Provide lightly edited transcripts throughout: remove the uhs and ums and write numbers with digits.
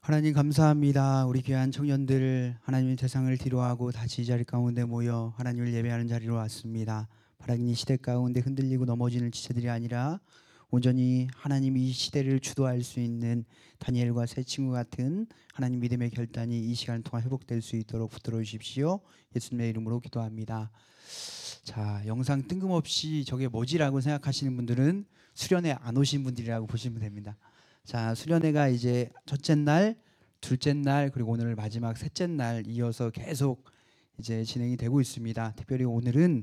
하나님 감사합니다. 우리 귀한 청년들 하나님의 세상을 뒤로하고 다시 이 자리 가운데 모여 하나님을 예배하는 자리로 왔습니다. 바라긴 이 시대 가운데 흔들리고 넘어지는 지체들이 아니라 온전히 하나님이 이 시대를 주도할 수 있는 다니엘과 새 친구 같은 하나님 믿음의 결단이 이 시간을 통해 회복될 수 있도록 붙들어 주십시오. 예수님의 이름으로 기도합니다. 자, 영상 뜬금없이 저게 뭐지라고 생각하시는 분들은 수련회 안 오신 분들이라고 보시면 됩니다. 자, 수련회가 이제 첫째 날, 둘째 날, 그리고 오늘 마지막 셋째 날 이어서 계속 이제 진행이 되고 있습니다. 특별히 오늘은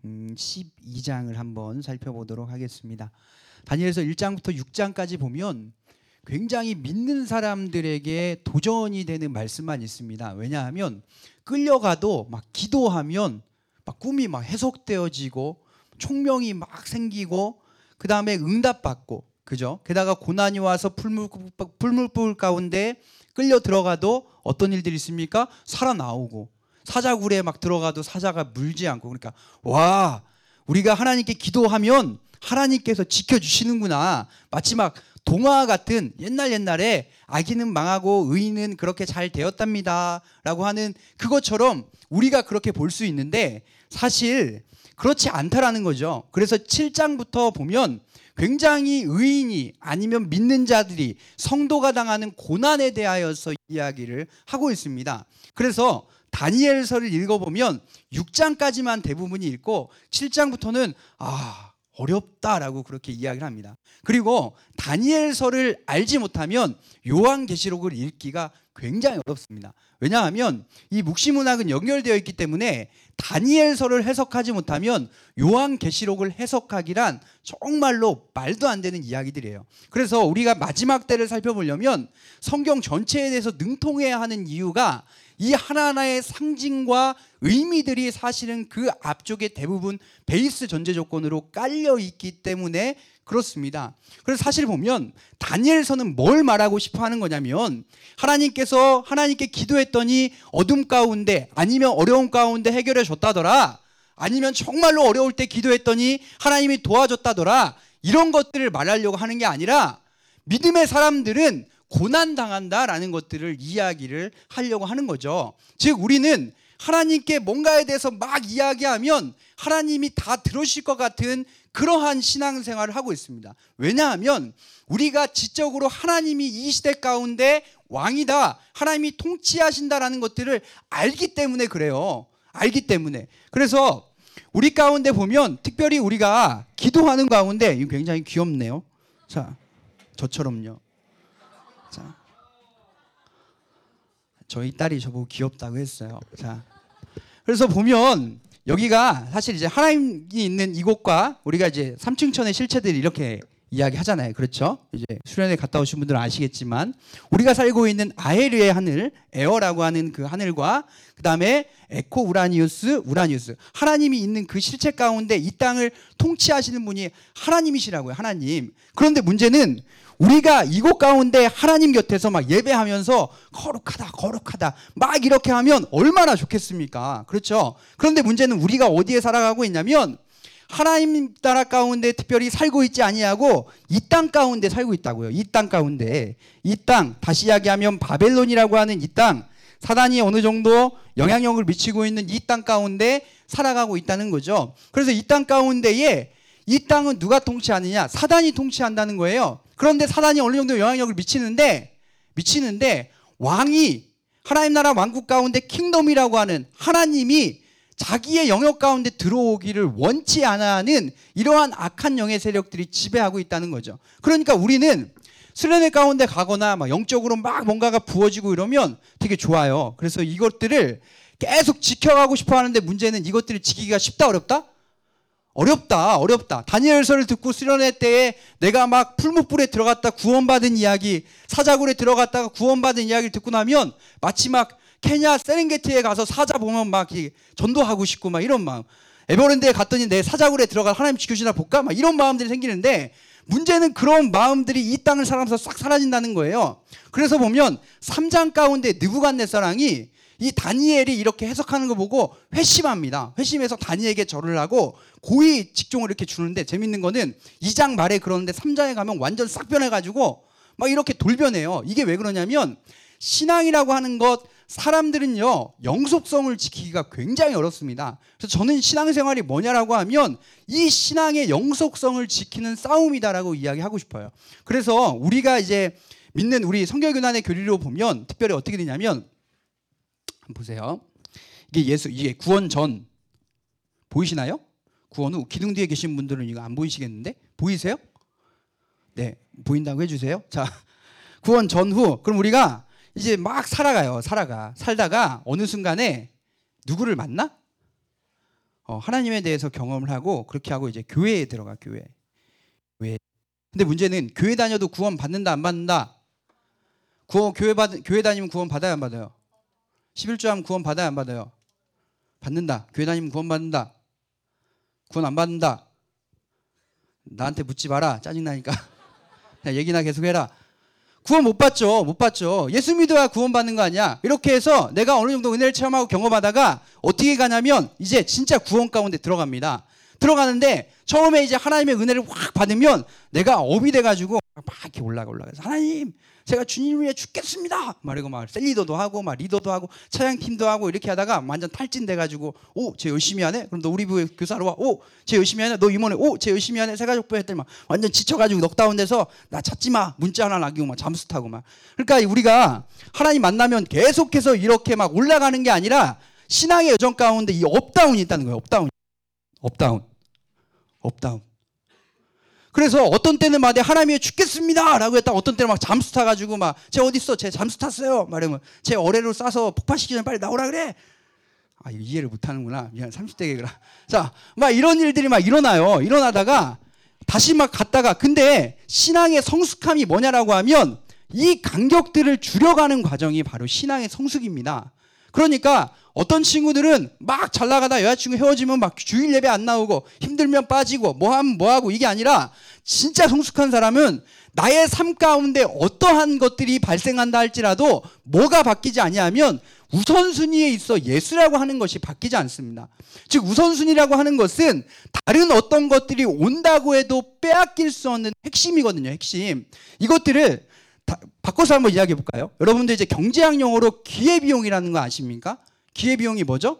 12장을 한번 살펴보도록 하겠습니다. 다니엘서 1장부터 6장까지 보면 굉장히 믿는 사람들에게 도전이 되는 말씀만 있습니다. 왜냐하면 끌려가도 막 기도하면 막 꿈이 막 해석되어지고 총명이 막 생기고 그 다음에 응답받고, 그죠? 게다가 고난이 와서 풀물불 가운데 끌려 들어가도 어떤 일들이 있습니까? 살아나오고, 사자굴에 막 들어가도 사자가 물지 않고. 그러니까 와, 우리가 하나님께 기도하면 하나님께서 지켜주시는구나. 마치 막 동화 같은 옛날에 악인은 망하고 의인은 그렇게 잘 되었답니다 라고 하는 그것처럼 우리가 그렇게 볼 수 있는데 사실 그렇지 않다라는 거죠. 그래서 7장부터 보면 굉장히 의인이 아니면 믿는 자들이 성도가 당하는 고난에 대하여서 이야기를 하고 있습니다. 그래서 다니엘서를 읽어보면 6장까지만 대부분이 읽고 7장부터는 어렵다라고 그렇게 이야기를 합니다. 그리고 다니엘서를 알지 못하면 요한계시록을 읽기가 굉장히 어렵습니다. 왜냐하면 이 묵시문학은 연결되어 있기 때문에 다니엘서를 해석하지 못하면 요한계시록을 해석하기란 정말로 말도 안 되는 이야기들이에요. 그래서 우리가 마지막 때를 살펴보려면 성경 전체에 대해서 능통해야 하는 이유가 이 하나하나의 상징과 의미들이 사실은 그 앞쪽에 대부분 베이스 전제 조건으로 깔려 있기 때문에 그렇습니다. 그래서 사실 보면 다니엘서는 뭘 말하고 싶어 하는 거냐면 하나님께서 하나님께 기도했더니 어둠 가운데 아니면 어려움 가운데 해결해 줬다더라, 아니면 정말로 어려울 때 기도했더니 하나님이 도와줬다더라, 이런 것들을 말하려고 하는 게 아니라 믿음의 사람들은 고난당한다라는 것들을 이야기를 하려고 하는 거죠. 즉 우리는 하나님께 뭔가에 대해서 막 이야기하면 하나님이 다 들으실 것 같은 그러한 신앙생활을 하고 있습니다. 왜냐하면 우리가 지적으로 하나님이 이 시대 가운데 왕이다, 하나님이 통치하신다라는 것들을 알기 때문에 그래요. 알기 때문에. 그래서 우리 가운데 보면 특별히 우리가 기도하는 가운데, 이거 굉장히 귀엽네요. 자, 저처럼요. 자, 저희 딸이 저보고 귀엽다고 했어요. 자, 그래서 보면 여기가 사실 이제 하나님이 있는 이곳과 우리가 이제 삼층천의 실체들이 이렇게 이야기하잖아요. 그렇죠? 이제 수련회 갔다 오신 분들은 아시겠지만 우리가 살고 있는 아에르의 하늘, 에어라고 하는 그 하늘과 그 다음에 에코 우라니우스, 하나님이 있는 그 실체 가운데 이 땅을 통치하시는 분이 하나님이시라고요. 하나님. 그런데 문제는 우리가 이곳 가운데 하나님 곁에서 막 예배하면서 거룩하다 막 이렇게 하면 얼마나 좋겠습니까? 그렇죠? 그런데 문제는 우리가 어디에 살아가고 있냐면 하나님 나라 가운데 특별히 살고 있지 아니하고 이 땅 가운데 살고 있다고요. 이 땅 가운데. 이 땅, 다시 이야기하면 바벨론이라고 하는 이 땅, 사단이 어느 정도 영향력을 미치고 있는 이 땅 가운데 살아가고 있다는 거죠. 그래서 이 땅 가운데에 이 땅은 누가 통치하느냐? 사단이 통치한다는 거예요. 그런데 사단이 어느 정도 영향력을 미치는데 왕이 하나님 나라 왕국 가운데 킹덤이라고 하는 하나님이 자기의 영역 가운데 들어오기를 원치 않아 하는 이러한 악한 영의 세력들이 지배하고 있다는 거죠. 그러니까 우리는 수련회 가운데 가거나 막 영적으로 막 뭔가가 부어지고 이러면 되게 좋아요. 그래서 이것들을 계속 지켜가고 싶어 하는데 문제는 이것들을 지키기가 쉽다, 어렵다? 어렵다. 다니엘서를 듣고 수련회 때에 내가 막 풀무불에 들어갔다 구원받은 이야기, 사자굴에 들어갔다가 구원받은 이야기를 듣고 나면 마치 막 케냐 세렝게티에 가서 사자 보면 막 전도하고 싶고 막 이런 마음, 에버랜드에 갔더니 내 사자굴에 들어가 하나님 지켜주나 볼까? 막 이런 마음들이 생기는데 문제는 그런 마음들이 이 땅을 살아가면서 싹 사라진다는 거예요. 그래서 보면 3장 가운데 느부갓네살왕이 이 다니엘이 이렇게 해석하는 거 보고 회심합니다. 회심해서 다니엘에게 절을 하고 고위 직종을 이렇게 주는데 재밌는 거는 2장 말에 그러는데 3장에 가면 완전 싹 변해가지고 막 이렇게 돌변해요. 이게 왜 그러냐면 신앙이라고 하는 것, 사람들은요 영속성을 지키기가 굉장히 어렵습니다. 그래서 저는 신앙생활이 뭐냐라고 하면 이 신앙의 영속성을 지키는 싸움이다라고 이야기하고 싶어요. 그래서 우리가 이제 믿는 우리 성결교단의 교리로 보면 특별히 어떻게 되냐면, 한번 보세요. 이게 구원 전 보이시나요? 구원 후 기둥 뒤에 계신 분들은 이거 안 보이시겠는데 보이세요? 네, 보인다고 해주세요. 자, 구원 전후. 그럼 우리가 이제 막 살다가 어느 순간에 누구를 만나? 하나님에 대해서 경험을 하고, 그렇게 하고 이제 교회에 들어가. 교회. 근데 문제는 교회 다녀도 구원 받는다 안 받는다? 교회 다니면 구원 받아야 안 받아요? 11조 하면 구원 받아야 안 받아요? 받는다. 교회 다니면 구원 받는다. 구원 안 받는다. 나한테 묻지 마라. 짜증나니까. 그냥 얘기나 계속해라. 구원 못 받죠. 못 받죠. 예수 믿어야 구원 받는 거 아니야. 이렇게 해서 내가 어느 정도 은혜를 체험하고 경험하다가 어떻게 가냐면 이제 진짜 구원 가운데 들어갑니다. 들어가는데 처음에 이제 하나님의 은혜를 확 받으면 내가 업이 돼가지고 막 이렇게 올라가서 하나님, 제가 주님을 위해 죽겠습니다. 말이고 막 셀리더도 하고 막 리더도 하고 차양팀도 하고 이렇게 하다가 완전 탈진돼가지고, 오, 쟤 열심히 하네. 그럼 너 우리 부에 교사로 와. 오, 쟤 열심히 하네. 너 임원회. 오, 쟤 열심히 하네. 새가족부 했더니 막 완전 지쳐가지고 넉다운돼서 나 찾지 마. 문자 하나 남기고 막 잠수 타고 막. 그러니까 우리가 하나님 만나면 계속해서 이렇게 막 올라가는 게 아니라 신앙의 여정 가운데 이 업다운이 있다는 거예요. 업다운. 그래서 어떤 때는 막 하나님이 죽겠습니다 라고 했다, 어떤 때는 막 잠수 타가지고 막 쟤 어딨어? 쟤 잠수 탔어요. 말하면 쟤 어뢰로 싸서 폭파시키기 전에 빨리 나오라 그래. 아, 이해를 못하는구나. 미안, 30대 개그라. 자, 막 이런 일들이 막 일어나요. 일어나다가 다시 막 갔다가, 근데 신앙의 성숙함이 뭐냐라고 하면 이 간격들을 줄여가는 과정이 바로 신앙의 성숙입니다. 그러니까 어떤 친구들은 막 잘 나가다 여자친구 헤어지면 막 주일 예배 안 나오고 힘들면 빠지고 뭐 하면 뭐 하고, 이게 아니라 진짜 성숙한 사람은 나의 삶 가운데 어떠한 것들이 발생한다 할지라도 뭐가 바뀌지 아니하면 우선순위에 있어 예수라고 하는 것이 바뀌지 않습니다. 즉 우선순위라고 하는 것은 다른 어떤 것들이 온다고 해도 빼앗길 수 없는 핵심이거든요. 핵심. 이것들을 바꿔서 한번 이야기해 볼까요? 여러분들 이제 경제학 용어로 기회비용이라는 거 아십니까? 기회비용이 뭐죠?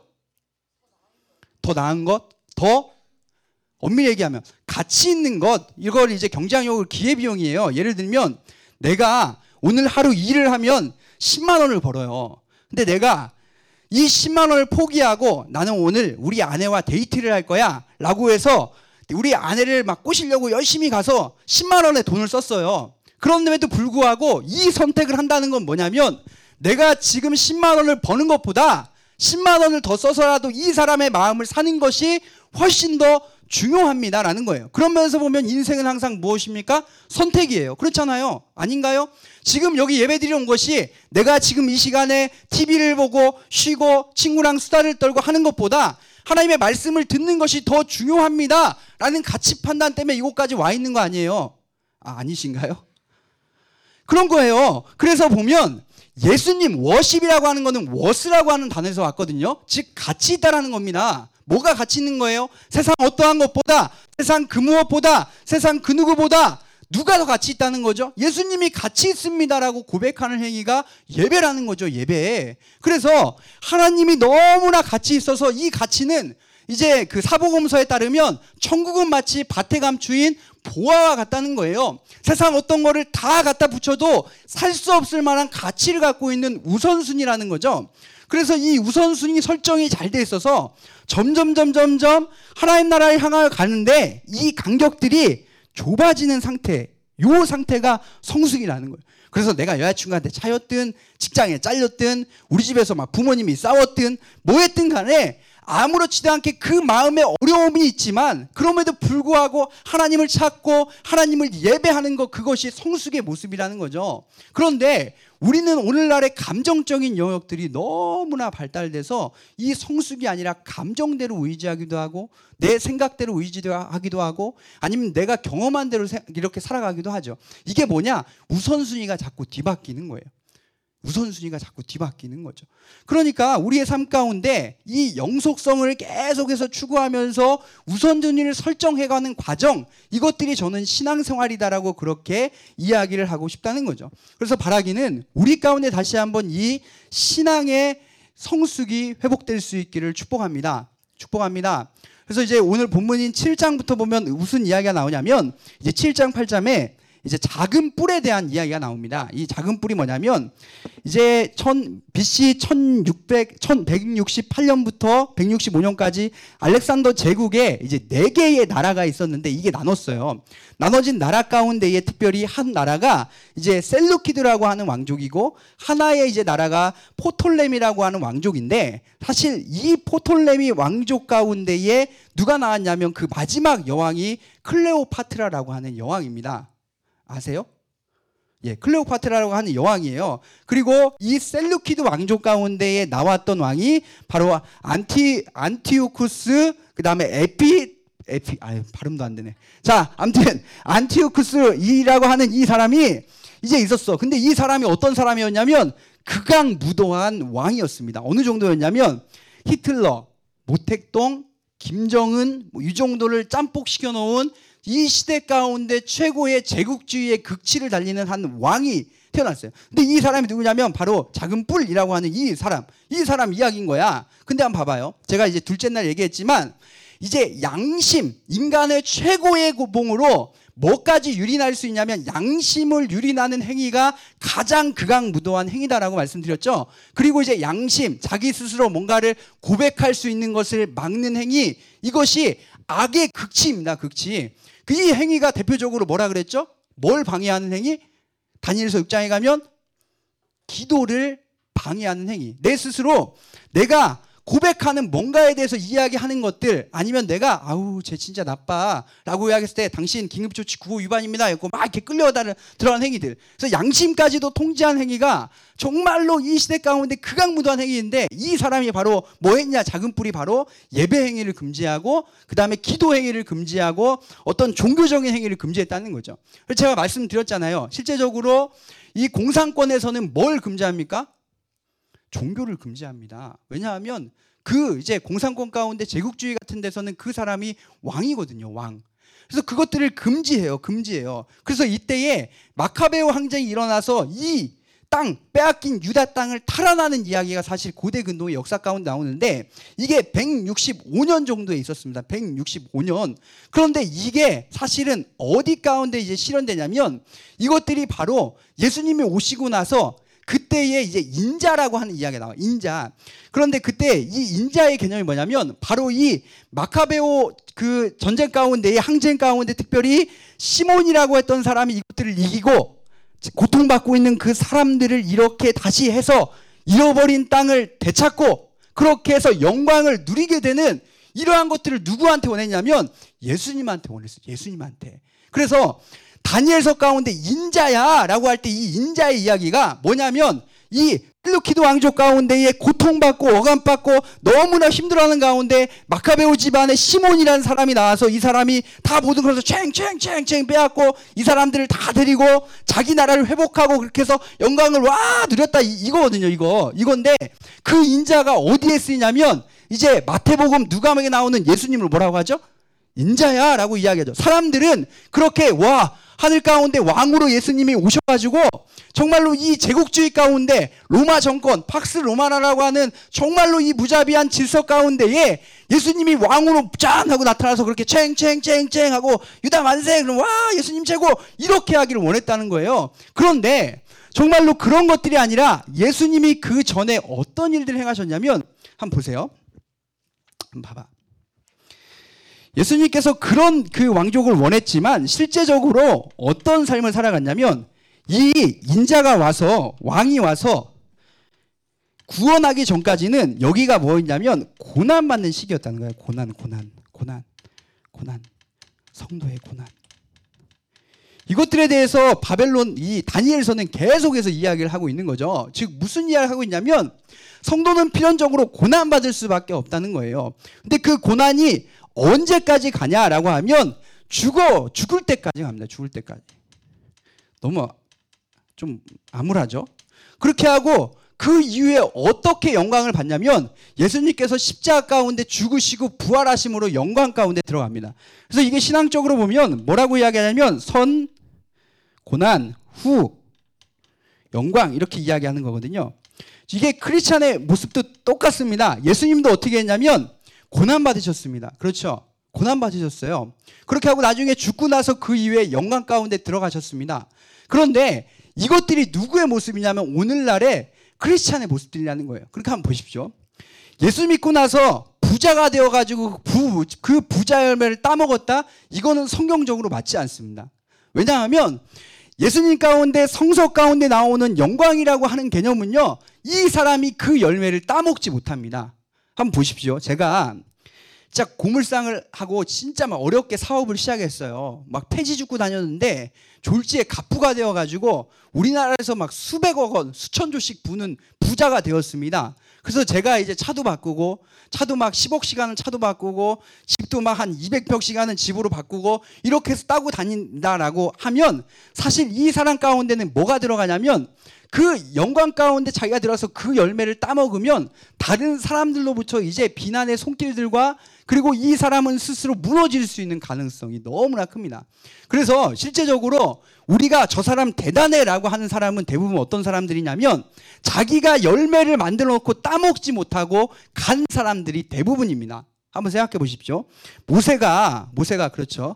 더 나은 것, 더 엄밀히 얘기하면 가치 있는 것, 이걸 이제 경제학 용어로 기회비용이에요. 예를 들면 내가 오늘 하루 일을 하면 10만 원을 벌어요. 근데 내가 이 10만 원을 포기하고 나는 오늘 우리 아내와 데이트를 할 거야 라고 해서 우리 아내를 막 꼬시려고 열심히 가서 10만 원의 돈을 썼어요. 그런데도 불구하고 이 선택을 한다는 건 뭐냐면 내가 지금 10만 원을 버는 것보다 10만 원을 더 써서라도 이 사람의 마음을 사는 것이 훨씬 더 중요합니다라는 거예요. 그런 면에서 보면 인생은 항상 무엇입니까? 선택이에요. 그렇잖아요. 아닌가요? 지금 여기 예배드리러 온 것이 내가 지금 이 시간에 TV를 보고 쉬고 친구랑 수다를 떨고 하는 것보다 하나님의 말씀을 듣는 것이 더 중요합니다라는 가치 판단 때문에 이곳까지 와 있는 거 아니에요? 아니신가요? 그런 거예요. 그래서 보면 예수님 워십이라고 하는 거는 워스라고 하는 단어에서 왔거든요. 즉 가치 있다라는 겁니다. 뭐가 가치 있는 거예요? 세상 어떠한 것보다, 세상 그 무엇보다, 세상 그 누구보다 누가 더 가치 있다는 거죠? 예수님이 가치 있습니다라고 고백하는 행위가 예배라는 거죠. 예배. 그래서 하나님이 너무나 가치 있어서 이 가치는 이제 그 사복음서에 따르면 천국은 마치 밭에 감추인 보화와 같다는 거예요. 세상 어떤 거를 다 갖다 붙여도 살 수 없을 만한 가치를 갖고 있는 우선순위라는 거죠. 그래서 이 우선순위 설정이 잘 돼 있어서 점점 하나님 나라를 향하여 가는데 이 간격들이 좁아지는 상태, 요 상태가 성숙이라는 거예요. 그래서 내가 여자친구한테 차였든 직장에 잘렸든 우리 집에서 막 부모님이 싸웠든 뭐 했든 간에 아무렇지도 않게 그 마음에 어려움이 있지만 그럼에도 불구하고 하나님을 찾고 하나님을 예배하는 것, 그것이 성숙의 모습이라는 거죠. 그런데 우리는 오늘날의 감정적인 영역들이 너무나 발달돼서 이 성숙이 아니라 감정대로 의지하기도 하고 내 생각대로 의지하기도 하고 아니면 내가 경험한 대로 이렇게 살아가기도 하죠. 이게 뭐냐? 우선순위가 자꾸 뒤바뀌는 거예요. 우선순위가 자꾸 뒤바뀌는 거죠. 그러니까 우리의 삶 가운데 이 영속성을 계속해서 추구하면서 우선순위를 설정해가는 과정, 이것들이 저는 신앙생활이다라고 그렇게 이야기를 하고 싶다는 거죠. 그래서 바라기는 우리 가운데 다시 한번 이 신앙의 성숙이 회복될 수 있기를 축복합니다. 그래서 이제 오늘 본문인 7장부터 보면 무슨 이야기가 나오냐면 이제 7장 8장에 이제 작은 뿔에 대한 이야기가 나옵니다. 이 작은 뿔이 뭐냐면 이제 BC 1168년부터 165년까지 알렉산더 제국에 이제 4개의 나라가 있었는데 이게 나눴어요. 나눠진 나라 가운데에 특별히 한 나라가 이제 셀루키드라고 하는 왕족이고 하나의 이제 나라가 포톨레미라고 하는 왕족인데 사실 이 포톨레미 왕족 가운데에 누가 나왔냐면 그 마지막 여왕이 클레오파트라라고 하는 여왕입니다. 아세요? 예, 클레오파트라라고 하는 여왕이에요. 그리고 이 셀루키드 왕족 가운데에 나왔던 왕이 바로 안티오쿠스, 그 다음에 발음도 안 되네. 자, 아무튼 안티오쿠스이라고 하는 이 사람이 이제 있었어. 근데 이 사람이 어떤 사람이었냐면 극악무도한 왕이었습니다. 어느 정도였냐면 히틀러, 모택동, 김정은 이 정도를 짬뽕시켜 놓은 이 시대 가운데 최고의 제국주의의 극치를 달리는 한 왕이 태어났어요. 근데 이 사람이 누구냐면 바로 작은 뿔이라고 하는 이 사람 이야기인 거야. 근데 한번 봐봐요. 제가 이제 둘째 날 얘기했지만 이제 양심, 인간의 최고의 고봉으로 뭐까지 유린할 수 있냐면 양심을 유린하는 행위가 가장 극악무도한 행위다라고 말씀드렸죠. 그리고 이제 양심, 자기 스스로 뭔가를 고백할 수 있는 것을 막는 행위, 이것이 악의 극치입니다. 극치. 이 행위가 대표적으로 뭐라 그랬죠? 뭘 방해하는 행위? 다니엘서 6장에 가면 기도를 방해하는 행위. 내 스스로 내가 고백하는 뭔가에 대해서 이야기하는 것들, 아니면 내가 쟤 진짜 나빠 라고 이야기했을 때 당신 긴급조치 9호 위반입니다 했고 막 이렇게 들어가는 행위들. 그래서 양심까지도 통제한 행위가 정말로 이 시대 가운데 극악무도한 행위인데, 이 사람이 바로 뭐 했냐? 작은 뿔이 바로 예배 행위를 금지하고 그 다음에 기도 행위를 금지하고 어떤 종교적인 행위를 금지했다는 거죠. 그래서 제가 말씀드렸잖아요. 실제적으로 이 공산권에서는 뭘 금지합니까? 종교를 금지합니다. 왜냐하면 그 이제 공산권 가운데 제국주의 같은 데서는 그 사람이 왕이거든요, 왕. 그래서 그것들을 금지해요. 그래서 이때에 마카베오 항쟁이 일어나서 이 땅, 빼앗긴 유다 땅을 탈환하는 이야기가 사실 고대 근동의 역사 가운데 나오는데 이게 165년 정도에 있었습니다. 165년. 그런데 이게 사실은 어디 가운데 이제 실현되냐면 이것들이 바로 예수님이 오시고 나서 그때에 이제 인자라고 하는 이야기가 나와요. 인자. 그런데 그때 이 인자의 개념이 뭐냐면 바로 이 마카베오 그 전쟁 가운데의 항쟁 가운데 특별히 시몬이라고 했던 사람이 이것들을 이기고 고통받고 있는 그 사람들을 이렇게 다시 해서 잃어버린 땅을 되찾고 그렇게 해서 영광을 누리게 되는 이러한 것들을 누구한테 원했냐면 예수님한테 원했어요. 예수님한테. 그래서 다니엘서 가운데 인자야 라고 할 때 이 인자의 이야기가 뭐냐면 이 셀루키드 왕족 가운데에 고통받고 억압받고 너무나 힘들어하는 가운데 마카베오 집안에 시몬이라는 사람이 나와서 이 사람이 다 모든 것을 챙챙챙챙 빼앗고 이 사람들을 다 데리고 자기 나라를 회복하고 그렇게 해서 영광을 누렸다 이거거든요. 이건데 그 인자가 어디에 쓰이냐면 이제 마태복음 누가복음에 나오는 예수님을 뭐라고 하죠? 인자야 라고 이야기하죠. 사람들은 그렇게 하늘 가운데 왕으로 예수님이 오셔가지고 정말로 이 제국주의 가운데 로마 정권, 팍스 로마나라고 하는 정말로 이 무자비한 질서 가운데에 예수님이 왕으로 짠 하고 나타나서 그렇게 챙챙챙챙 하고 유다 만세, 그럼 예수님 최고 이렇게 하기를 원했다는 거예요. 그런데 정말로 그런 것들이 아니라 예수님이 그 전에 어떤 일들을 행하셨냐면 한번 보세요. 한번 봐봐. 예수님께서 그런 그 왕족을 원했지만 실제적으로 어떤 삶을 살아갔냐면 이 인자가 와서 왕이 와서 구원하기 전까지는 여기가 뭐였냐면 고난받는 시기였다는 거예요. 고난. 성도의 고난. 이것들에 대해서 바벨론 이 다니엘서는 계속해서 이야기를 하고 있는 거죠. 즉 무슨 이야기를 하고 있냐면 성도는 필연적으로 고난받을 수밖에 없다는 거예요. 근데 그 고난이 언제까지 가냐라고 하면 죽을 때까지 갑니다. 죽을 때까지. 너무 좀 암울하죠? 그렇게 하고 그 이후에 어떻게 영광을 받냐면 예수님께서 십자가 가운데 죽으시고 부활하심으로 영광 가운데 들어갑니다. 그래서 이게 신앙적으로 보면 뭐라고 이야기하냐면 선, 고난, 후, 영광 이렇게 이야기하는 거거든요. 이게 크리스찬의 모습도 똑같습니다. 예수님도 어떻게 했냐면 고난 받으셨습니다. 그렇죠? 고난 받으셨어요. 그렇게 하고 나중에 죽고 나서 그 이후에 영광 가운데 들어가셨습니다. 그런데 이것들이 누구의 모습이냐면 오늘날의 크리스찬의 모습들이라는 거예요. 그렇게 한번 보십시오. 예수 믿고 나서 부자가 되어가지고 그 부자 열매를 따먹었다? 이거는 성경적으로 맞지 않습니다. 왜냐하면 예수님 가운데 성석 가운데 나오는 영광이라고 하는 개념은요, 이 사람이 그 열매를 따먹지 못합니다. 한번 보십시오. 제가 진짜 고물상을 하고 진짜 막 어렵게 사업을 시작했어요. 막 폐지 줍고 다녔는데 졸지에 갑부가 되어가지고 우리나라에서 막 수백억 원, 수천조씩 부는 부자가 되었습니다. 그래서 제가 이제 차도 바꾸고, 차도 막 10억 시간은 차도 바꾸고, 집도 막 한 200평 시간은 집으로 바꾸고, 이렇게 해서 따고 다닌다라고 하면 사실 이 사람 가운데는 뭐가 들어가냐면 그 영광 가운데 자기가 들어서 그 열매를 따먹으면 다른 사람들로부터 이제 비난의 손길들과 그리고 이 사람은 스스로 무너질 수 있는 가능성이 너무나 큽니다. 그래서 실제적으로 우리가 저 사람 대단해라고 하는 사람은 대부분 어떤 사람들이냐면 자기가 열매를 만들어 놓고 따먹지 못하고 간 사람들이 대부분입니다. 한번 생각해 보십시오. 모세가 그렇죠.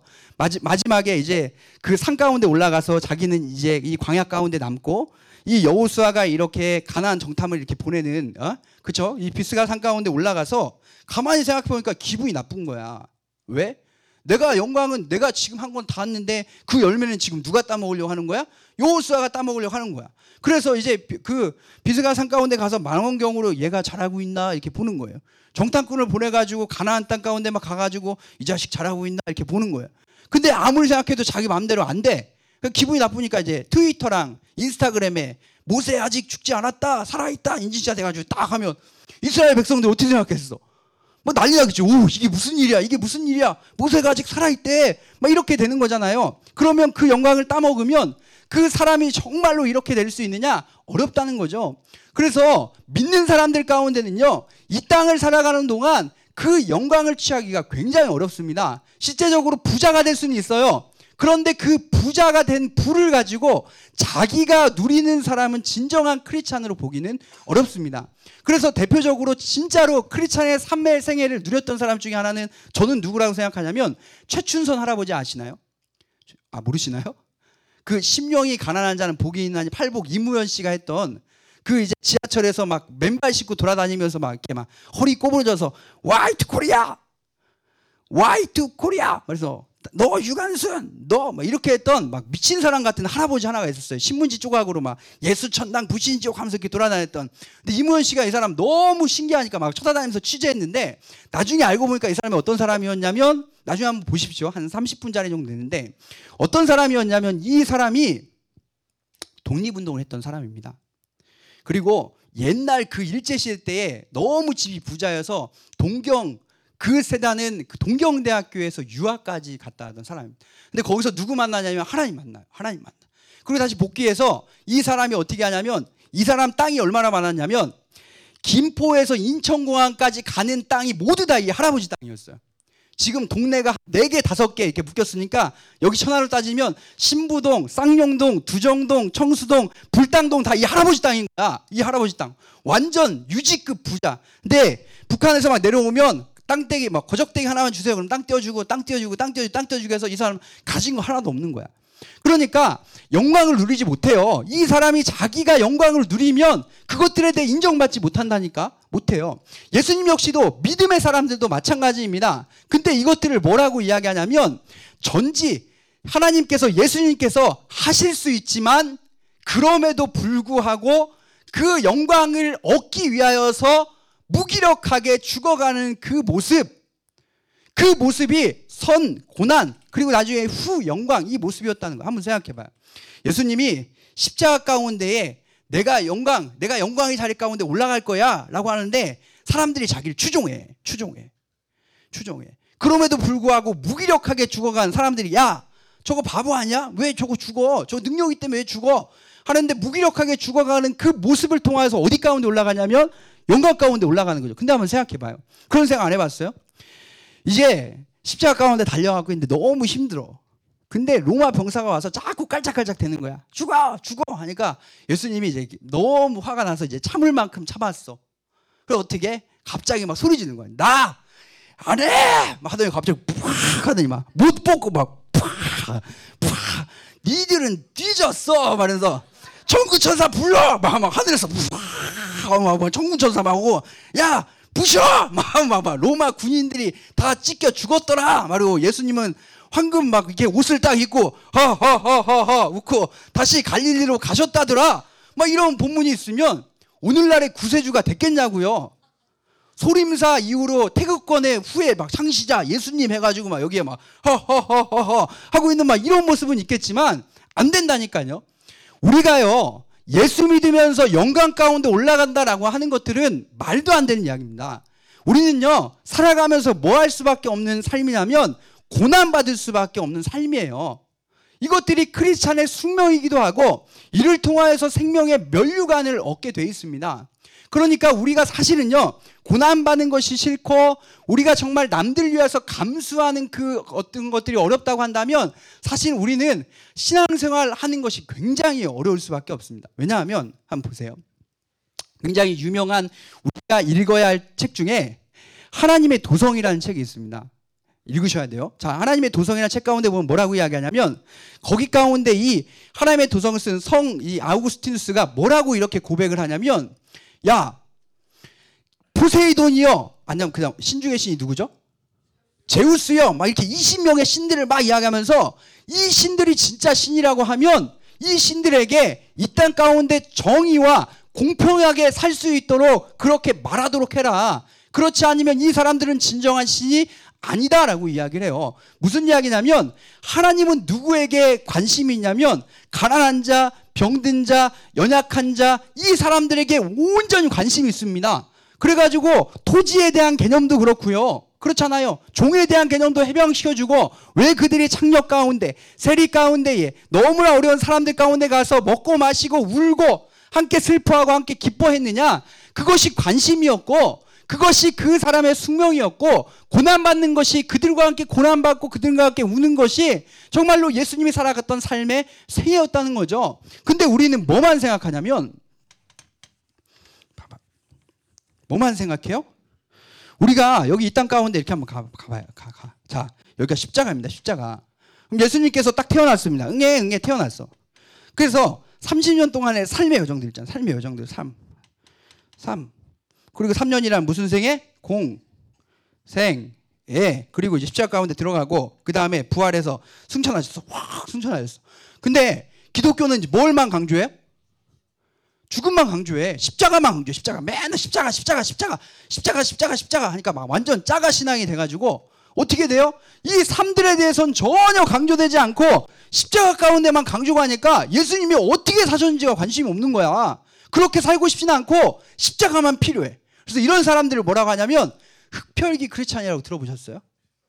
마지막에 이제 그 산 가운데 올라가서 자기는 이제 이 광야 가운데 남고 이 여호수아가 이렇게 가나안 정탐을 이렇게 보내는 그렇죠? 이 비스가 산 가운데 올라가서 가만히 생각해 보니까 기분이 나쁜 거야. 왜? 내가 영광은 내가 지금 한 건 다 했는데 그 열매는 지금 누가 따먹으려고 하는 거야? 여호수아가 따먹으려고 하는 거야. 그래서 이제 그 비스가 산 가운데 가서 망원경으로 얘가 잘하고 있나 이렇게 보는 거예요. 정탐꾼을 보내가지고 가나안 땅 가운데 막 가가지고 이 자식 잘하고 있나 이렇게 보는 거예요. 근데 아무리 생각해도 자기 마음대로 안 돼. 기분이 나쁘니까 이제 트위터랑 인스타그램에 모세 아직 죽지 않았다, 살아있다, 인증샷 돼가지고 딱 하면 이스라엘 백성들 어떻게 생각했어? 뭐 난리 나겠죠. 오, 이게 무슨 일이야? 이게 무슨 일이야? 모세가 아직 살아있대. 막 이렇게 되는 거잖아요. 그러면 그 영광을 따먹으면 그 사람이 정말로 이렇게 될 수 있느냐? 어렵다는 거죠. 그래서 믿는 사람들 가운데는요, 이 땅을 살아가는 동안 그 영광을 취하기가 굉장히 어렵습니다. 실제적으로 부자가 될 수는 있어요. 그런데 그 부자가 된 부를 가지고 자기가 누리는 사람은 진정한 크리스찬으로 보기는 어렵습니다. 그래서 대표적으로 진짜로 크리스찬의 삶의 생애를 누렸던 사람 중에 하나는 저는 누구라고 생각하냐면 최춘선 할아버지 아시나요? 아, 모르시나요? 그 심령이 가난한 자는 복이 있나니 팔복 이무현 씨가 했던 그 이제 지하철에서 막 맨발 씻고 돌아다니면서 막 이렇게 막 허리 꼬부러져서 화이트 코리아! 화이트 코리아! 그래서 너 유관순 너 막 이렇게 했던 막 미친 사람 같은 할아버지 하나가 있었어요. 신문지 조각으로 막 예수천당 불신지옥 하면서 이렇게 돌아다녔던. 근데 이무현 씨가 이 사람 너무 신기하니까 막 쳐다다니면서 취재했는데 나중에 알고 보니까 이 사람이 어떤 사람이었냐면 나중에 한번 보십시오. 한 30분짜리 정도 되는데 어떤 사람이었냐면 이 사람이 독립운동을 했던 사람입니다. 그리고 옛날 그 일제시대 때에 너무 집이 부자여서 동경 그 세단은 그 동경대학교에서 유학까지 갔다 하던 사람입니다. 근데 거기서 누구 만나냐면 하나님 만나요. 하나님 만나. 그리고 다시 복귀해서 이 사람이 어떻게 하냐면 이 사람 땅이 얼마나 많았냐면 김포에서 인천공항까지 가는 땅이 모두 다 이 할아버지 땅이었어요. 지금 동네가 4개, 5개 이렇게 묶였으니까 여기 천하로 따지면 신부동, 쌍용동, 두정동, 청수동, 불당동 다 이 할아버지 땅인 거야. 이 할아버지 땅. 완전 유지급 부자. 근데 북한에서 막 내려오면 땅떼기 막 거적대기 하나만 주세요. 그럼 땅 떼어주고 땅 떼어주고 땅 떼어주고 땅 떼어주고 해서 이 사람 가진 거 하나도 없는 거야. 그러니까 영광을 누리지 못해요. 이 사람이 자기가 영광을 누리면 그것들에 대해 인정받지 못한다니까. 못해요. 예수님 역시도 믿음의 사람들도 마찬가지입니다. 근데 이것들을 뭐라고 이야기하냐면 전지 하나님께서 예수님께서 하실 수 있지만 그럼에도 불구하고 그 영광을 얻기 위하여서 무기력하게 죽어가는 그 모습이 선, 고난, 그리고 나중에 후 영광, 이 모습이었다는 거 한번 생각해 봐요. 예수님이 십자가 가운데에 내가 영광의 자리 가운데 올라갈 거야 라고 하는데 사람들이 자기를 추종해. 그럼에도 불구하고 무기력하게 죽어간 사람들이 야, 저거 바보 아니야? 왜 저거 죽어? 저 능력이 때문에 왜 죽어? 하는데 무기력하게 죽어가는 그 모습을 통해서 어디 가운데 올라가냐면 영광 가운데 올라가는 거죠. 근데 한번 생각해 봐요. 그런 생각 안 해봤어요? 이제 십자가 가운데 달려가고 있는데 너무 힘들어. 근데 로마 병사가 와서 자꾸 깔짝깔짝 대는 거야. 죽어 하니까 예수님이 이제 너무 화가 나서 이제 참을 만큼 참았어. 그래서 어떻게 갑자기 막 소리 지르는 거야. 나 안 해! 막 하더니 갑자기 팍 하더니 막 못 뽑고 막 팍 니들은 뒤졌어 말해서 천군천사 불러 막 하늘에서 막 천군천사 막 오고 야 부셔 막 로마 군인들이 다 찢겨 죽었더라 말이고 예수님은 황금 막 이렇게 옷을 딱 입고 허허허허 웃고 다시 갈릴리로 가셨다더라 막 이런 본문이 있으면 오늘날의 구세주가 됐겠냐고요. 소림사 이후로 태극권의 후에 막 창시자 예수님 해가지고 막 여기에 막 허허허허 하고 있는 막 이런 모습은 있겠지만 안 된다니까요. 우리가요 예수 믿으면서 영광 가운데 올라간다라고 하는 것들은 말도 안 되는 이야기입니다. 우리는요 살아가면서 뭐 할 수밖에 없는 삶이냐면 고난받을 수밖에 없는 삶이에요. 이것들이 크리스찬의 숙명이기도 하고 이를 통하여서 생명의 면류관을 얻게 돼 있습니다. 그러니까 우리가 사실은요 고난받는 것이 싫고 우리가 정말 남들 위해서 감수하는 그 어떤 것들이 어렵다고 한다면 사실 우리는 신앙생활 하는 것이 굉장히 어려울 수밖에 없습니다. 왜냐하면 한번 보세요. 굉장히 유명한 우리가 읽어야 할 책 중에 하나님의 도성이라는 책이 있습니다. 읽으셔야 돼요. 자, 하나님의 도성이라는 책 가운데 보면 뭐라고 이야기하냐면 거기 가운데 이 하나님의 도성을 쓴 이 아우구스티누스가 뭐라고 이렇게 고백을 하냐면 야 포세이돈이요 아니면 그냥 신중의 신이 누구죠? 제우스요 막 이렇게 20명의 신들을 막 이야기하면서 이 신들이 진짜 신이라고 하면 이 신들에게 이 땅 가운데 정의와 공평하게 살 수 있도록 그렇게 말하도록 해라. 그렇지 않으면 이 사람들은 진정한 신이 아니다라고 이야기를 해요. 무슨 이야기냐면 하나님은 누구에게 관심이 있냐면 가난한 자, 병든 자, 연약한 자 이 사람들에게 온전히 관심이 있습니다. 그래가지고 토지에 대한 개념도 그렇고요. 그렇잖아요. 종에 대한 개념도 해방시켜주고 왜 그들이 착력 가운데 세리 가운데에 너무나 어려운 사람들 가운데 가서 먹고 마시고 울고 함께 슬퍼하고 함께 기뻐했느냐. 그것이 관심이었고 그것이 그 사람의 숙명이었고 고난받는 것이 그들과 함께 고난받고 그들과 함께 우는 것이 정말로 예수님이 살아갔던 삶의 생애였다는 거죠. 근데 우리는 뭐만 생각하냐면 뭐만 생각해요? 우리가 여기 이 땅 가운데 이렇게 한번 가봐요. 자, 여기가 십자가입니다. 십자가. 그럼 예수님께서 딱 태어났습니다. 응애 태어났어. 그래서 30년 동안의 삶의 여정들 있잖아요. 삶의 여정들 3. 그리고 3년이란 무슨 생애? 생, 그리고 이제 십자가 가운데 들어가고 그 다음에 부활해서 승천하셨어. 확 승천하셨어. 근데 기독교는 뭘만 강조해? 죽음만 강조해. 십자가만 강조해. 십자가. 맨날 십자가 하니까 막 완전 짜가 신앙이 돼가지고 어떻게 돼요? 이 삶들에 대해서는 전혀 강조되지 않고 십자가 가운데만 강조가 하니까 예수님이 어떻게 사셨는지가 관심이 없는 거야. 그렇게 살고 싶지는 않고 십자가만 필요해. 그래서 이런 사람들을 뭐라고 하냐면 흑혈기 크리스찬이라고 들어보셨어요?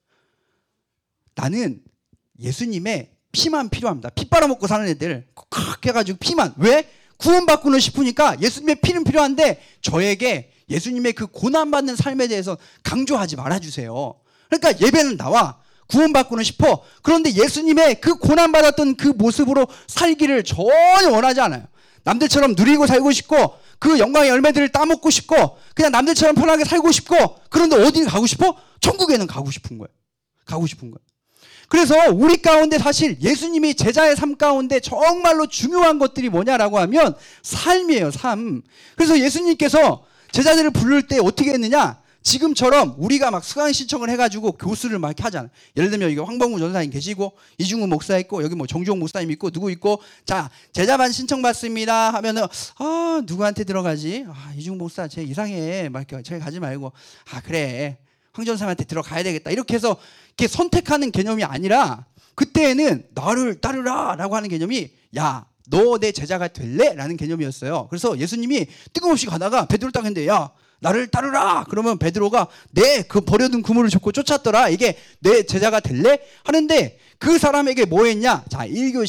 나는 예수님의 피만 필요합니다. 피 빨아먹고 사는 애들 콱 해가지고 피만. 왜? 구원받고는 싶으니까 예수님의 피는 필요한데 저에게 예수님의 그 고난받는 삶에 대해서 강조하지 말아주세요. 그러니까 예배는 나와. 구원받고는 싶어. 그런데 예수님의 그 고난받았던 그 모습으로 살기를 전혀 원하지 않아요. 남들처럼 누리고 살고 싶고 그 영광의 열매들을 따먹고 싶고 그냥 남들처럼 편하게 살고 싶고 그런데 어디 가고 싶어? 천국에는 가고 싶은 거예요. 그래서 우리 가운데 사실 예수님이 제자의 삶 가운데 정말로 중요한 것들이 뭐냐라고 하면 삶이에요. 삶. 그래서 예수님께서 제자들을 부를 때 어떻게 했느냐? 지금처럼 우리가 막 수강 신청을 해가지고 교수를 막 이렇게 하잖아요. 예를 들면 여기 황봉무 전사님 계시고 이중훈 목사 있고 여기 뭐 정주홍 목사님 있고 누구 있고 자 제자반 신청 받습니다 하면은 누구한테 들어가지? 이중훈 목사 쟤 이상해 막 이렇게 저기 가지 말고 그래 황 전사님한테 들어가야 되겠다 이렇게 해서 이렇게 선택하는 개념이 아니라 그때에는 나를 따르라라고 하는 개념이 야 너 내 제자가 될래? 라는 개념이었어요. 그래서 예수님이 뜬금없이 가다가 베드로 딱 했는데 야 나를 따르라. 그러면 베드로가 그 버려둔 그물을 줬고 쫓았더라. 이게 내 제자가 될래? 하는데 그 사람에게 뭐 했냐? 자, 1교시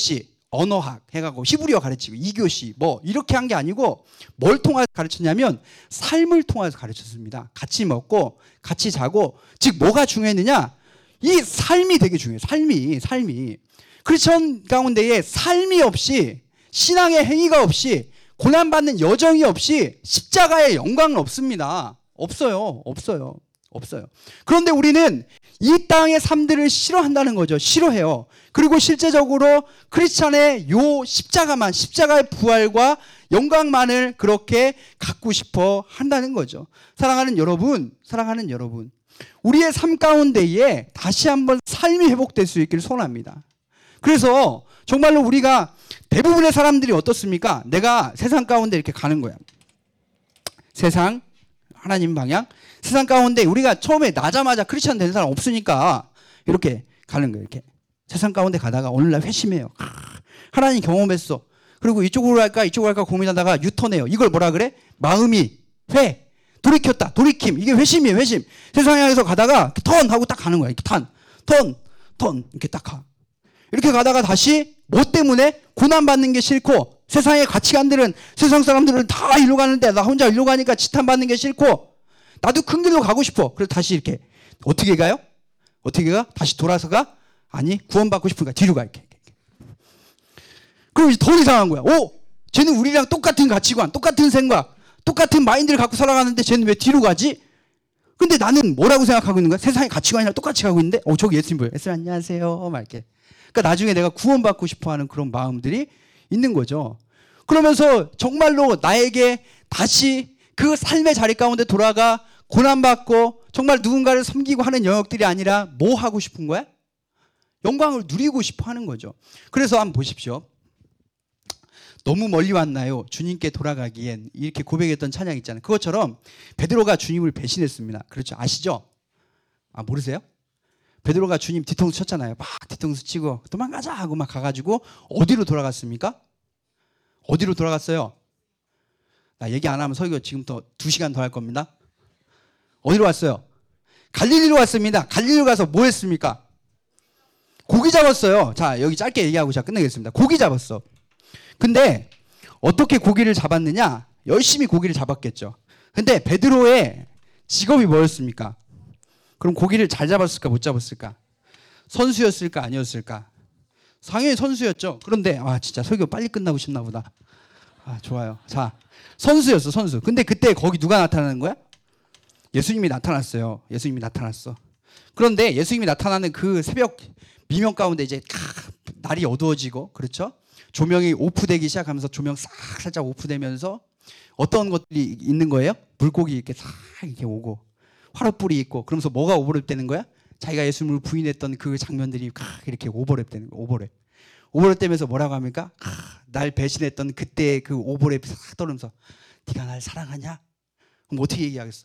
언어학 해가고 히브리어 가르치고 2교시 뭐 이렇게 한 게 아니고 뭘 통해서 가르쳤냐면 삶을 통해서 가르쳤습니다. 같이 먹고 같이 자고, 즉 뭐가 중요했느냐, 이 삶이 되게 중요해요. 삶이 크리스천 가운데에 삶이 없이, 신앙의 행위가 없이, 고난받는 여정이 없이 십자가의 영광은 없습니다. 없어요. 그런데 우리는 이 땅의 삶들을 싫어한다는 거죠. 싫어해요. 그리고 실제적으로 크리스찬의 요 십자가의 부활과 영광만을 그렇게 갖고 싶어 한다는 거죠. 사랑하는 여러분, 우리의 삶 가운데에 다시 한번 삶이 회복될 수 있기를 소원합니다. 그래서 정말로 우리가, 대부분의 사람들이 어떻습니까? 내가 세상 가운데 이렇게 가는 거야. 세상, 하나님 방향. 세상 가운데 우리가 처음에 나자마자 크리스찬 된 사람 없으니까 이렇게 가는 거예요. 이렇게 세상 가운데 가다가 오늘날 회심해요. 하나님 경험했어. 그리고 이쪽으로 갈까 고민하다가 유턴해요. 이걸 뭐라 그래? 마음이 돌이켰다. 돌이킴. 이게 회심이에요. 회심. 세상 향해서 가다가 턴 하고 딱 가는 거야. 이렇게 턴 이렇게 딱 가. 이렇게 가다가 다시 뭐 때문에? 고난받는 게 싫고, 세상의 가치관들은, 세상 사람들은 다 일로 가는데 나 혼자 일로 가니까 지탄받는 게 싫고, 나도 큰 길로 가고 싶어. 그래서 다시 이렇게 어떻게 가요? 다시 돌아서 가? 아니, 구원받고 싶으니까 뒤로 가. 이렇게. 그럼 이제 더 이상한 거야. 쟤는 우리랑 똑같은 가치관, 똑같은 생각, 똑같은 마인드를 갖고 살아가는데 쟤는 왜 뒤로 가지? 근데 나는 뭐라고 생각하고 있는 거야? 세상의 가치관이랑 똑같이 가고 있는데, 저기 예수님 보여요. 예수님 안녕하세요. 막 이렇게. 그러니까 나중에 내가 구원받고 싶어 하는 그런 마음들이 있는 거죠. 그러면서 정말로 나에게 다시 그 삶의 자리 가운데 돌아가 고난받고 정말 누군가를 섬기고 하는 영역들이 아니라 뭐 하고 싶은 거야? 영광을 누리고 싶어 하는 거죠. 그래서 한번 보십시오. 너무 멀리 왔나요? 주님께 돌아가기엔, 이렇게 고백했던 찬양 있잖아요. 그것처럼 베드로가 주님을 배신했습니다. 그렇죠? 아시죠? 모르세요? 베드로가 주님 뒤통수 쳤잖아요. 막 뒤통수 치고 도망가자 하고 막 가가지고 어디로 돌아갔습니까? 어디로 돌아갔어요? 나 얘기 안 하면 설교 지금부터 2시간 더 할 겁니다. 어디로 왔어요? 갈릴리로 왔습니다. 갈릴리로 가서 뭐 했습니까? 고기 잡았어요. 자, 여기 짧게 얘기하고 제가 끝내겠습니다. 고기 잡았어. 근데 어떻게 고기를 잡았느냐? 열심히 고기를 잡았겠죠. 근데 베드로의 직업이 뭐였습니까? 그럼 고기를 잘 잡았을까 못 잡았을까? 선수였을까 아니었을까? 당연히 선수였죠. 그런데 진짜 설교 빨리 끝나고 싶나 보다. 좋아요. 자, 선수였어, 선수. 근데 그때 거기 누가 나타나는 거야? 예수님이 나타났어요. 예수님이 나타났어. 그런데 예수님이 나타나는 그 새벽 미명 가운데 이제 날이 어두워지고, 그렇죠? 조명이 오프되기 시작하면서 조명 살짝 오프되면서 어떤 것들이 있는 거예요? 물고기 이렇게 싹 이렇게 오고, 화롯불이 있고, 그러면서 뭐가 오버랩되는 거야? 자기가 예수님을 부인했던 그 장면들이 이렇게 오버랩되는 거야. 오버랩되면서 뭐라고 합니까? 날 배신했던 그때의 그 오버랩 싹 떠오르면서 네가 날 사랑하냐? 그럼 어떻게 얘기하겠어?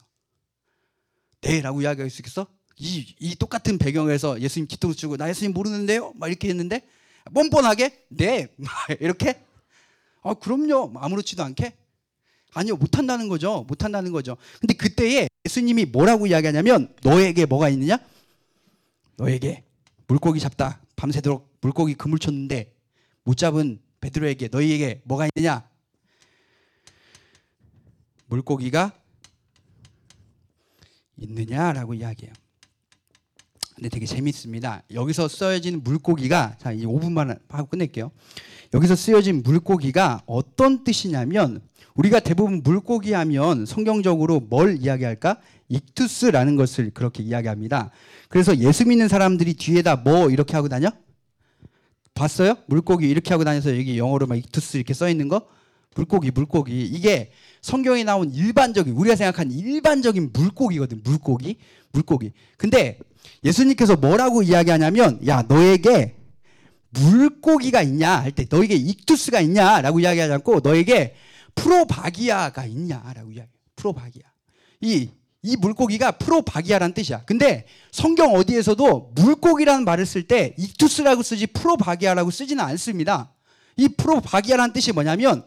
네 라고 이야기할 수 있겠어? 이 똑같은 배경에서 예수님 뒤통수 치고 나 예수님 모르는데요? 막 이렇게 했는데 뻔뻔하게 네 이렇게? 그럼요. 아무렇지도 않게? 아니요, 못한다는 거죠. 근데 그때에 예수님이 뭐라고 이야기하냐면, 너에게 뭐가 있느냐? 너에게 물고기 잡다 밤새도록 물고기 그물 쳤는데 못 잡은 베드로에게 너희에게 뭐가 있느냐? 물고기가 있느냐라고 이야기해요. 근데 되게 재밌습니다. 여기서 쓰여진 물고기가, 자, 이 5분만 하고 끝낼게요. 여기서 쓰여진 물고기가 어떤 뜻이냐면, 우리가 대부분 물고기 하면 성경적으로 뭘 이야기할까? 익투스라는 것을 그렇게 이야기합니다. 그래서 예수 믿는 사람들이 뒤에다 뭐 이렇게 하고 다녀? 봤어요? 물고기 이렇게 하고 다녀서 여기 영어로 막 익투스 이렇게 써 있는 거? 물고기. 이게 성경에 나온 일반적인, 우리가 생각하는 일반적인 물고기거든. 물고기. 근데 예수님께서 뭐라고 이야기하냐면, 야, 너에게 물고기가 있냐 할 때, 너에게 익투스가 있냐라고 이야기하지 않고 너에게 프로바기아가 있냐라고 이야기해요. 프로바기아. 이 물고기가 프로바기아라는 뜻이야. 근데 성경 어디에서도 물고기라는 말을 쓸 때 익투스라고 쓰지 프로바기아라고 쓰지는 않습니다. 이 프로바기아라는 뜻이 뭐냐면,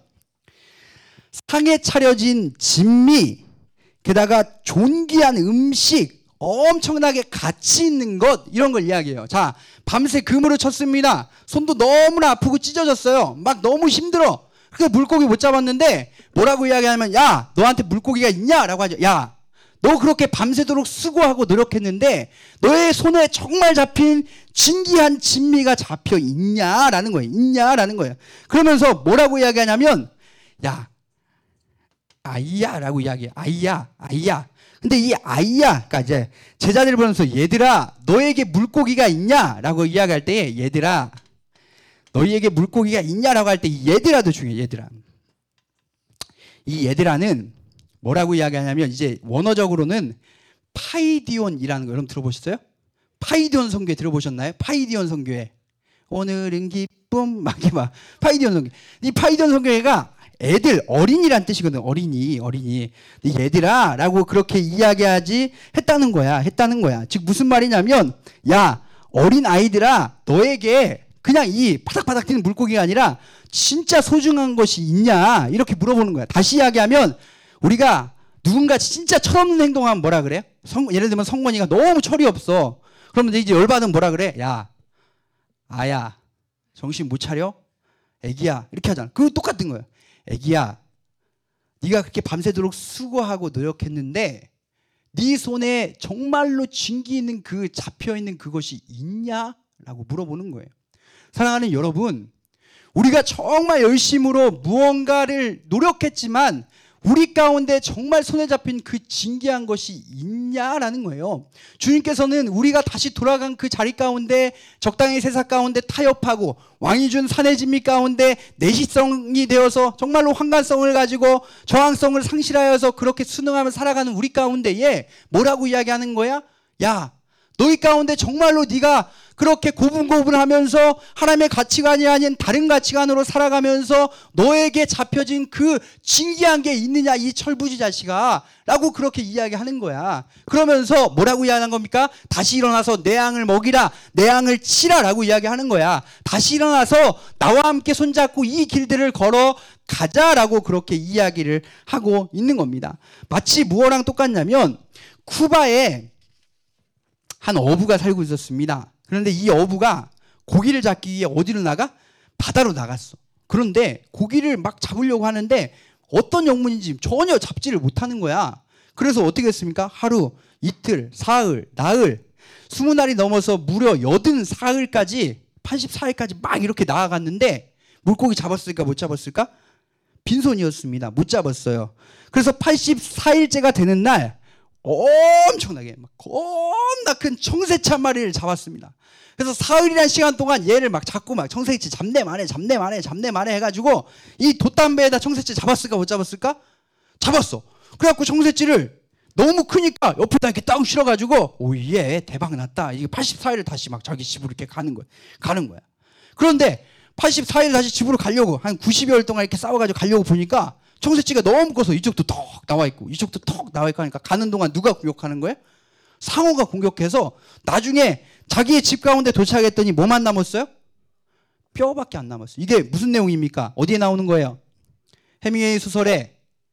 상에 차려진 진미, 게다가 존귀한 음식, 엄청나게 가치 있는 것, 이런 걸 이야기해요. 자, 밤새 금으로 쳤습니다. 손도 너무나 아프고 찢어졌어요. 막 너무 힘들어. 그래서 물고기 못 잡았는데 뭐라고 이야기하면, 야, 너한테 물고기가 있냐라고 하죠. 야, 너 그렇게 밤새도록 수고하고 노력했는데 너의 손에 정말 잡힌 진귀한 진미가 잡혀 있냐라는 거예요. 있냐라는 거예요. 그러면서 뭐라고 이야기하냐면, 야, 아이야라고 이야기해. 아이야, 아이야. 근데 이 아이야, 그러니까 이제 제자들 보면서 얘들아, 너에게 물고기가 있냐라고 이야기할 때, 얘들아, 너희에게 물고기가 있냐라고 할 때 이 얘들아도 중요해. 얘들아. 이 얘들아는 뭐라고 이야기하냐면, 이제 원어적으로는 파이디온이라는 거 여러분 들어보셨어요? 파이디온 성교회 들어보셨나요? 파이디온 성교회. 오늘은 기쁨 막 파이디온 성교회. 이 파이디온 성교회가 애들, 어린이란 뜻이거든. 어린이. 얘들아 라고 그렇게 이야기하지 했다는 거야. 즉 무슨 말이냐면, 야, 어린 아이들아, 너에게 그냥 이 바닥바닥 뛰는 물고기가 아니라 진짜 소중한 것이 있냐, 이렇게 물어보는 거야. 다시 이야기하면, 우리가 누군가 진짜 철없는 행동하면 뭐라 그래요? 예를 들면 성건이가 너무 철이 없어. 그러면 이제 열받으면 뭐라 그래? 야, 아야, 정신 못 차려? 애기야, 이렇게 하잖아. 그거 똑같은 거야. 애기야, 네가 그렇게 밤새도록 수고하고 노력했는데 네 손에 정말로 진기 있는 그 잡혀있는 그것이 있냐라고 물어보는 거예요. 사랑하는 여러분, 우리가 정말 열심으로 무언가를 노력했지만 우리 가운데 정말 손에 잡힌 그 진귀한 것이 있냐라는 거예요. 주님께서는 우리가 다시 돌아간 그 자리 가운데 적당히 세상 가운데 타협하고 왕이 준 산의 진미 가운데 내시성이 되어서 정말로 환관성을 가지고 저항성을 상실하여서 그렇게 순응하며 살아가는 우리 가운데에 뭐라고 이야기하는 거야? 야, 너희 가운데 정말로 네가 그렇게 고분고분하면서 하나님의 가치관이 아닌 다른 가치관으로 살아가면서 너에게 잡혀진 그 진귀한 게 있느냐, 이 철부지 자식아 라고 그렇게 이야기하는 거야. 그러면서 뭐라고 이야기하는 겁니까? 다시 일어나서 내 양을 먹이라, 내 양을 치라 라고 이야기하는 거야. 다시 일어나서 나와 함께 손잡고 이 길들을 걸어 가자라고 그렇게 이야기를 하고 있는 겁니다. 마치 무엇랑 똑같냐면, 쿠바에 한 어부가 살고 있었습니다. 그런데 이 어부가 고기를 잡기 위해 어디로 나가? 바다로 나갔어. 그런데 고기를 막 잡으려고 하는데 어떤 영문인지 전혀 잡지를 못하는 거야. 그래서 어떻게 했습니까? 하루, 이틀, 사흘, 나흘, 20날이 넘어서 무려 84일까지 84일까지 막 이렇게 나아갔는데 물고기 잡았을까 못 잡았을까? 빈손이었습니다. 못 잡았어요. 그래서 84일째가 되는 날 엄청나게 막 겁나 큰 청새치 한 마리를 잡았습니다. 그래서 사흘이라는 시간 동안 얘를 막 잡고 막 청새치 잡내 만에 해가지고 이 돛담배에다 청새치 잡았을까 못 잡았을까? 잡았어. 그래갖고 청새치를 너무 크니까 옆에다 이렇게 딱 실어가지고 오예 대박 났다. 이게 84일을 다시 막 자기 집으로 이렇게 가는 거야. 그런데 84일 다시 집으로 가려고 한 90여일 동안 이렇게 싸워가지고 가려고 보니까 청새치가 너무 커서 이쪽도 턱 나와 있고 이쪽도 턱 나와 있고 하니까 가는 동안 누가 공격하는 거예요? 상어가 공격해서 나중에 자기의 집 가운데 도착했더니 뭐만 남았어요? 뼈밖에 안 남았어요. 이게 무슨 내용입니까? 어디에 나오는 거예요? 해밍웨이 소설에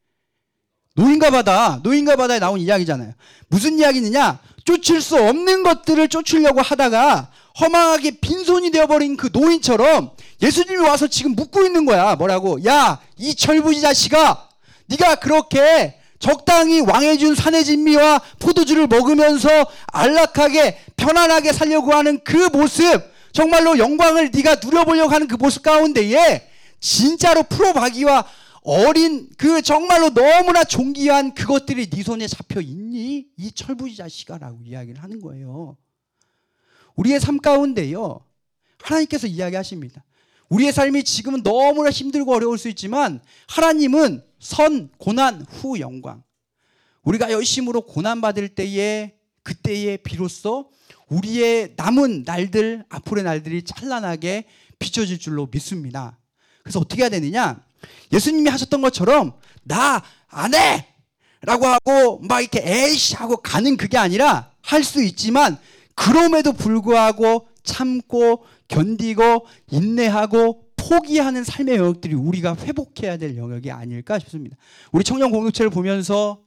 노인과 바다에 나온 이야기잖아요. 무슨 이야기느냐? 쫓을 수 없는 것들을 쫓으려고 하다가 허망하게 빈손이 되어버린 그 노인처럼 예수님이 와서 지금 묻고 있는 거야. 뭐라고? 야, 이 철부지 자식아, 네가 그렇게 적당히 왕의 준 산의 진미와 포도주를 먹으면서 안락하게 편안하게 살려고 하는 그 모습, 정말로 영광을 네가 누려보려고 하는 그 모습 가운데에 진짜로 프로바기와 어린 그 정말로 너무나 존귀한 그것들이 네 손에 잡혀 있니? 이 철부지 자식아 라고 이야기를 하는 거예요. 우리의 삶 가운데요, 하나님께서 이야기하십니다. 우리의 삶이 지금은 너무나 힘들고 어려울 수 있지만 하나님은 선, 고난 후 영광. 우리가 열심으로 고난받을 때에 그때에 비로소 우리의 남은 날들, 앞으로의 날들이 찬란하게 비춰질 줄로 믿습니다. 그래서 어떻게 해야 되느냐? 예수님이 하셨던 것처럼 나 안 해! 라고 하고 막 이렇게 에이씨 하고 가는 그게 아니라 할 수 있지만 그럼에도 불구하고 참고 견디고 인내하고 포기하는 삶의 영역들이 우리가 회복해야 될 영역이 아닐까 싶습니다. 우리 청년 공동체를 보면서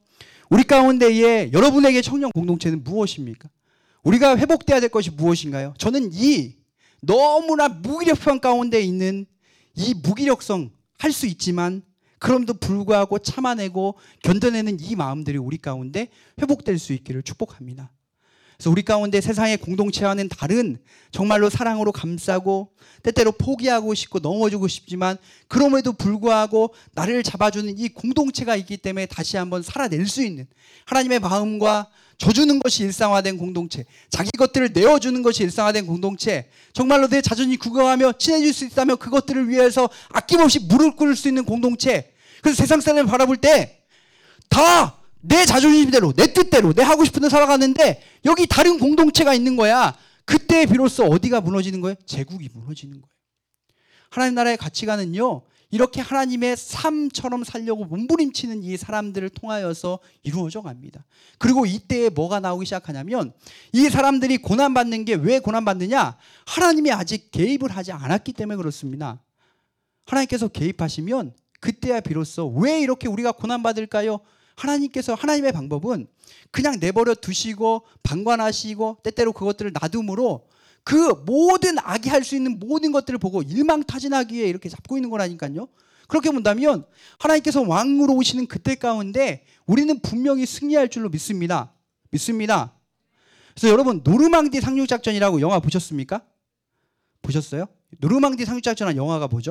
우리 가운데에 여러분에게 청년 공동체는 무엇입니까? 우리가 회복돼야 될 것이 무엇인가요? 저는 이 너무나 무기력한 가운데 있는 이 무기력성, 할 수 있지만 그럼에도 불구하고 참아내고 견뎌내는 이 마음들이 우리 가운데 회복될 수 있기를 축복합니다. 그래서 우리 가운데 세상의 공동체와는 다른 정말로 사랑으로 감싸고 때때로 포기하고 싶고 넘어지고 싶지만 그럼에도 불구하고 나를 잡아주는 이 공동체가 있기 때문에 다시 한번 살아낼 수 있는 하나님의 마음과 져주는 것이 일상화된 공동체, 자기 것들을 내어주는 것이 일상화된 공동체, 정말로 내 자존이 굳어가며 친해질 수 있다면 그것들을 위해서 아낌없이 무릎 꿇을 수 있는 공동체. 그래서 세상 사람을 바라볼 때 다 내 자존심대로, 내 뜻대로, 내 하고 싶은 대로 살아가는데 여기 다른 공동체가 있는 거야. 그때 비로소 어디가 무너지는 거예요? 제국이 무너지는 거예요. 하나님 나라의 가치관은요, 이렇게 하나님의 삶처럼 살려고 몸부림치는 이 사람들을 통하여서 이루어져 갑니다. 그리고 이때에 뭐가 나오기 시작하냐면 이 사람들이 고난받는 게 왜 고난받느냐? 하나님이 아직 개입을 하지 않았기 때문에 그렇습니다. 하나님께서 개입하시면 그때야 비로소 왜 이렇게 우리가 고난받을까요? 하나님께서 하나님의 방법은 그냥 내버려 두시고 방관하시고 때때로 그것들을 놔둠으로 그 모든 악이 할 수 있는 모든 것들을 보고 일망타진하기 위해 이렇게 잡고 있는 거라니까요. 그렇게 본다면 하나님께서 왕으로 오시는 그때 가운데 우리는 분명히 승리할 줄로 믿습니다. 믿습니다. 그래서 여러분 노르망디 상륙작전이라고 영화 보셨습니까? 보셨어요? 노르망디 상륙작전한 영화가 뭐죠?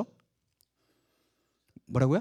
뭐라고요?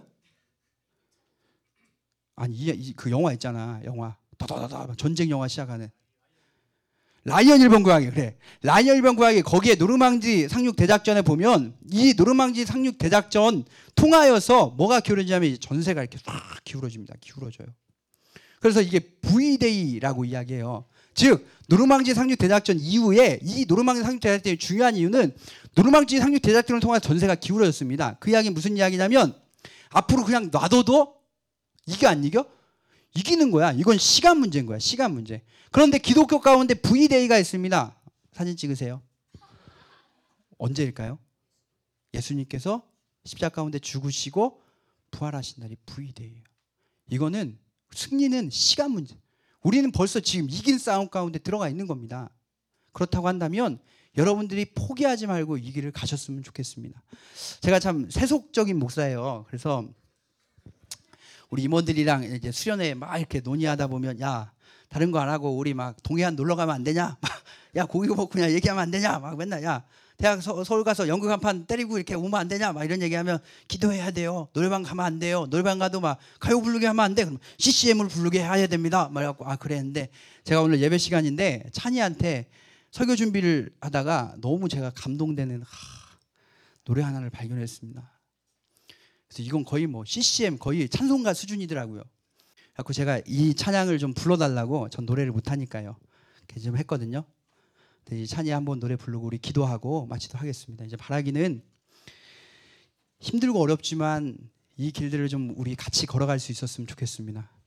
아니 그 영화 있잖아. 영화 다다다다 전쟁 영화 시작하는 라이언 일본 구하기. 그래, 라이언 일본 구하기. 거기에 노르망디 상륙 대작전에 보면 이 노르망디 상륙 대작전 통하여서 뭐가 기울어지냐면 전세가 이렇게 싹 기울어집니다. 기울어져요. 그래서 이게 V-Day라고 이야기해요. 즉 노르망디 상륙 대작전 이후에 이 노르망디 상륙 대작전의 중요한 이유는 노르망디 상륙 대작전을 통해서 전세가 기울어졌습니다. 그 이야기는 무슨 이야기냐면 앞으로 그냥 놔둬도 이게 안 이겨? 이기는 거야. 이건 시간 문제인 거야. 시간 문제. 그런데 기독교 가운데 V-Day가 있습니다. 사진 찍으세요. 언제일까요? 예수님께서 십자가 가운데 죽으시고 부활하신 날이 V-Day예요. 이거는 승리는 시간 문제. 우리는 벌써 지금 이긴 싸움 가운데 들어가 있는 겁니다. 그렇다고 한다면 여러분들이 포기하지 말고 이 길을 가셨으면 좋겠습니다. 제가 참 세속적인 목사예요. 그래서 우리 임원들이랑 이제 수련회 막 이렇게 논의하다 보면 야 다른 거 안 하고 우리 막 동해안 놀러 가면 안 되냐? 야 고기 먹고 그냥 얘기하면 안 되냐? 막 맨날 야 대학 서울 가서 연극 한 판 때리고 이렇게 오면 안 되냐? 막 이런 얘기하면 기도해야 돼요. 노래방 가면 안 돼요. 노래방 가도 막 가요 부르게 하면 안 돼. 그럼 CCM을 부르게 해야 됩니다. 말해갖고 아 그래 했는데 제가 오늘 예배 시간인데 찬이한테 설교 준비를 하다가 너무 제가 감동되는 노래 하나를 발견했습니다. 그래서 이건 거의 뭐 CCM 거의 찬송가 수준이더라고요. 그래서 제가 이 찬양을 좀 불러달라고 전 노래를 못하니까요. 이렇게 좀 했거든요. 근데 이 찬이 한번 노래 부르고 우리 기도하고 마치도록 하겠습니다. 이제 바라기는 힘들고 어렵지만 이 길들을 좀 우리 같이 걸어갈 수 있었으면 좋겠습니다.